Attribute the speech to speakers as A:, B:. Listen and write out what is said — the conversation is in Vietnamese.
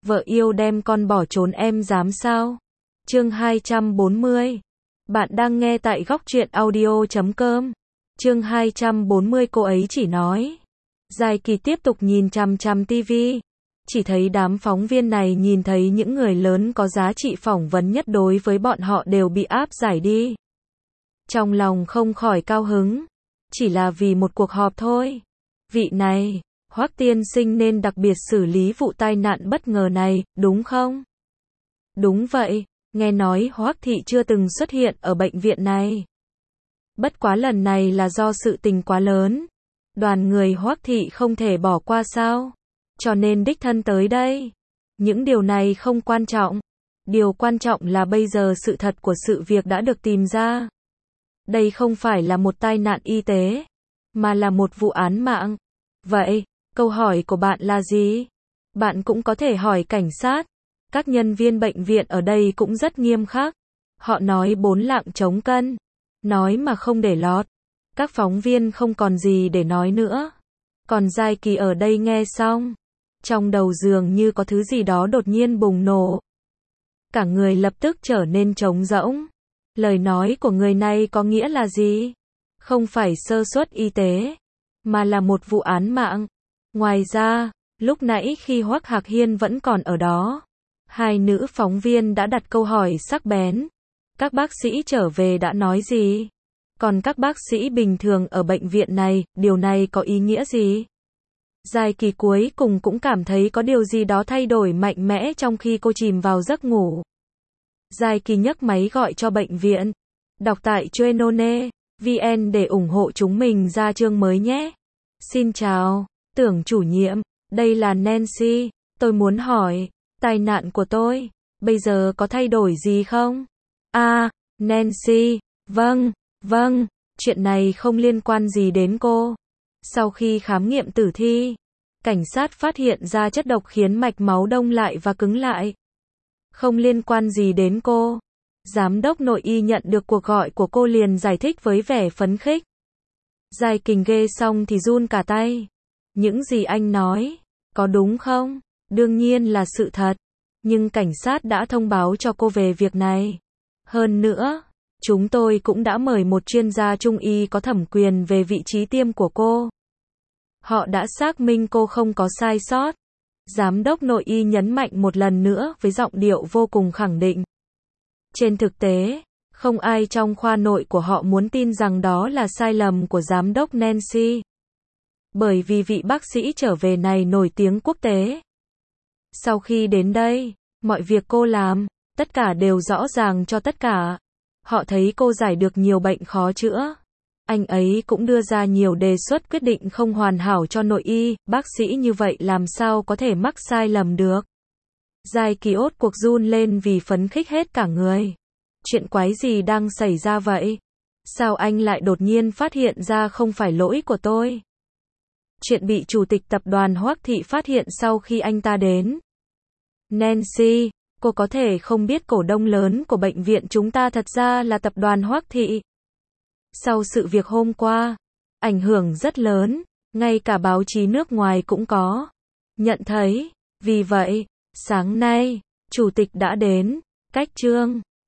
A: Vợ yêu đem con bỏ trốn em dám sao? Chương 240. Bạn đang nghe tại góc truyện audio.com. Chương 240 cô ấy chỉ nói. Giai Kỳ tiếp tục nhìn chằm chằm tivi. Chỉ thấy đám phóng viên này nhìn thấy những người lớn có giá trị phỏng vấn nhất đối với bọn họ đều bị áp giải đi. Trong lòng không khỏi cao hứng. Chỉ là vì một cuộc họp thôi. Vị này, Hoắc tiên sinh nên đặc biệt xử lý vụ tai nạn bất ngờ này, đúng không? Đúng vậy, nghe nói Hoắc thị chưa từng xuất hiện ở bệnh viện này. Bất quá lần này là do sự tình quá lớn. Đoàn người Hoắc thị không thể bỏ qua sao? Cho nên đích thân tới đây. Những điều này không quan trọng. Điều quan trọng là bây giờ sự thật của sự việc đã được tìm ra. Đây không phải là một tai nạn y tế, mà là một vụ án mạng. Vậy, câu hỏi của bạn là gì? Bạn cũng có thể hỏi cảnh sát. Các nhân viên bệnh viện ở đây cũng rất nghiêm khắc. Họ nói 4 lạng chống cân. Nói mà không để lọt. Các phóng viên không còn gì để nói nữa. Còn Giai Kỳ ở đây nghe xong. Trong đầu dường như có thứ gì đó đột nhiên bùng nổ. Cả người lập tức trở nên trống rỗng. Lời nói của người này có nghĩa là gì? Không phải sơ suất y tế, mà là một vụ án mạng. Ngoài ra, lúc nãy khi Hoắc Hạc Hiên vẫn còn ở đó, hai nữ phóng viên đã đặt câu hỏi sắc bén. Các bác sĩ trở về đã nói gì? Còn các bác sĩ bình thường ở bệnh viện này, điều này có ý nghĩa gì? Giai Kỳ cuối cùng cũng cảm thấy có điều gì đó thay đổi mạnh mẽ trong khi cô chìm vào giấc ngủ. Giai Kỳ nhấc máy gọi cho bệnh viện. Đọc tại Chuenone.vn để ủng hộ chúng mình ra chương mới nhé. Xin chào, Tưởng chủ nhiệm, đây là Nancy. Tôi muốn hỏi, tai nạn của tôi, bây giờ có thay đổi gì không? Nancy, vâng, chuyện này không liên quan gì đến cô. Sau khi khám nghiệm tử thi, cảnh sát phát hiện ra chất độc khiến mạch máu đông lại và cứng lại. Không liên quan gì đến cô. Giám đốc nội y nhận được cuộc gọi của cô liền giải thích với vẻ phấn khích. Giai Kỳ nghe xong thì run cả tay. Những gì anh nói, có đúng không? Đương nhiên là sự thật. Nhưng cảnh sát đã thông báo cho cô về việc này. Hơn nữa, chúng tôi cũng đã mời một chuyên gia trung y có thẩm quyền về vị trí tiêm của cô. Họ đã xác minh cô không có sai sót. Giám đốc nội y nhấn mạnh một lần nữa với giọng điệu vô cùng khẳng định. Trên thực tế, không ai trong khoa nội của họ muốn tin rằng đó là sai lầm của giám đốc Nancy. Bởi vì vị bác sĩ trở về này nổi tiếng quốc tế. Sau khi đến đây, mọi việc cô làm, tất cả đều rõ ràng cho tất cả. Họ thấy cô giải được nhiều bệnh khó chữa. Anh ấy cũng đưa ra nhiều đề xuất quyết định không hoàn hảo cho nội y, bác sĩ như vậy làm sao có thể mắc sai lầm được. Giai Kỳ ốt cuộc run lên vì phấn khích hết cả người. Chuyện quái gì đang xảy ra vậy? Sao anh lại đột nhiên phát hiện ra không phải lỗi của tôi? Chuyện bị chủ tịch tập đoàn Hoắc thị phát hiện sau khi anh ta đến. Nancy, cô có thể không biết cổ đông lớn của bệnh viện chúng ta thật ra là tập đoàn Hoắc thị. Sau sự việc hôm qua, ảnh hưởng rất lớn, ngay cả báo chí nước ngoài cũng có nhận thấy. Vì vậy, sáng nay, chủ tịch đã đến, cách chương